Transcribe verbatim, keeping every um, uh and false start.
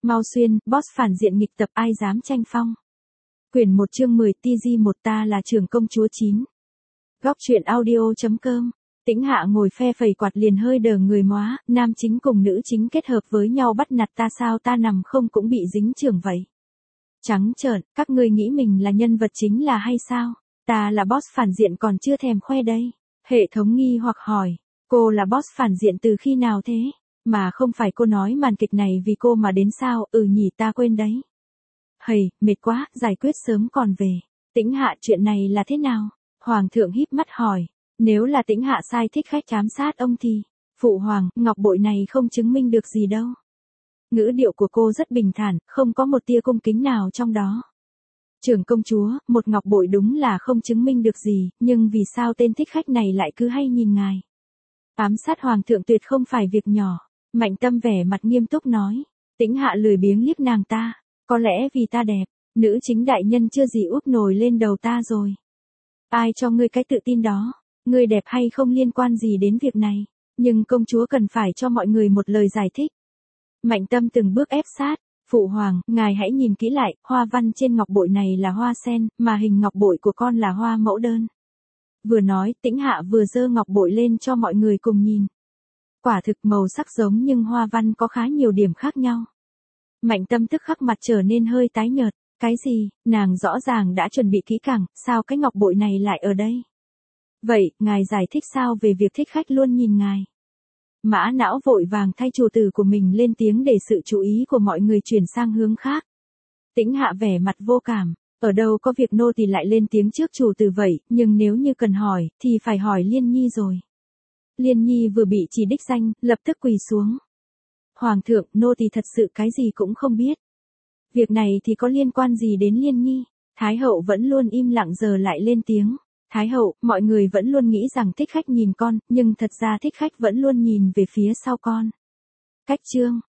Mau xuyên, boss phản diện nghịch tập ai dám tranh phong. Quyển một chương mười tê giê một ta là trưởng công chúa chín. Góc truyện audio.com. Tĩnh Hạ ngồi phe phẩy quạt liền hơi đờ người móa, nam chính cùng nữ chính kết hợp với nhau bắt nạt ta sao ta nằm không cũng bị dính chưởng vậy. Trắng trợn, các ngươi nghĩ mình là nhân vật chính là hay sao? Ta là boss phản diện còn chưa thèm khoe đây. Hệ thống nghi hoặc hỏi, cô là boss phản diện từ khi nào thế? Mà không phải cô nói màn kịch này vì cô mà đến sao, ừ nhỉ ta quên đấy. Hầy, mệt quá, giải quyết sớm còn về. Tĩnh Hạ chuyện này là thế nào? Hoàng thượng híp mắt hỏi, nếu là Tĩnh Hạ sai thích khách ám sát ông thì, phụ hoàng, ngọc bội này không chứng minh được gì đâu. Ngữ điệu của cô rất bình thản, không có một tia cung kính nào trong đó. Trưởng công chúa, một ngọc bội đúng là không chứng minh được gì, nhưng vì sao tên thích khách này lại cứ hay nhìn ngài? Ám sát hoàng thượng tuyệt không phải việc nhỏ. Mạnh Tâm vẻ mặt nghiêm túc nói. Tĩnh Hạ lười biếng liếc nàng ta. Có lẽ vì ta đẹp, nữ chính đại nhân chưa gì úp nổi lên đầu ta rồi. Ai cho ngươi cái tự tin đó? Ngươi đẹp hay không liên quan gì đến việc này. Nhưng công chúa cần phải cho mọi người một lời giải thích. Mạnh Tâm từng bước ép sát. Phụ hoàng, ngài hãy nhìn kỹ lại, hoa văn trên ngọc bội này là hoa sen, mà hình ngọc bội của con là hoa mẫu đơn. Vừa nói, Tĩnh Hạ vừa giơ ngọc bội lên cho mọi người cùng nhìn. Quả thực màu sắc giống nhưng hoa văn có khá nhiều điểm khác nhau. Mạnh Tâm tức khắc mặt trở nên hơi tái nhợt. Cái gì, nàng rõ ràng đã chuẩn bị kỹ càng, sao cái ngọc bội này lại ở đây? Vậy, ngài giải thích sao về việc thích khách luôn nhìn ngài? Mã Não vội vàng thay chủ tử của mình lên tiếng để sự chú ý của mọi người chuyển sang hướng khác. Tĩnh Hạ vẻ mặt vô cảm, ở đâu có việc nô tỳ lại lên tiếng trước chủ tử vậy, nhưng nếu như cần hỏi, thì phải hỏi Liên Nhi rồi. Liên Nhi vừa bị chỉ đích danh, lập tức quỳ xuống. Hoàng thượng, nô tỳ thật sự cái gì cũng không biết. Việc này thì có liên quan gì đến Liên Nhi? Thái hậu vẫn luôn im lặng giờ lại lên tiếng. Thái hậu, mọi người vẫn luôn nghĩ rằng thích khách nhìn con, nhưng thật ra thích khách vẫn luôn nhìn về phía sau con. Cách chương,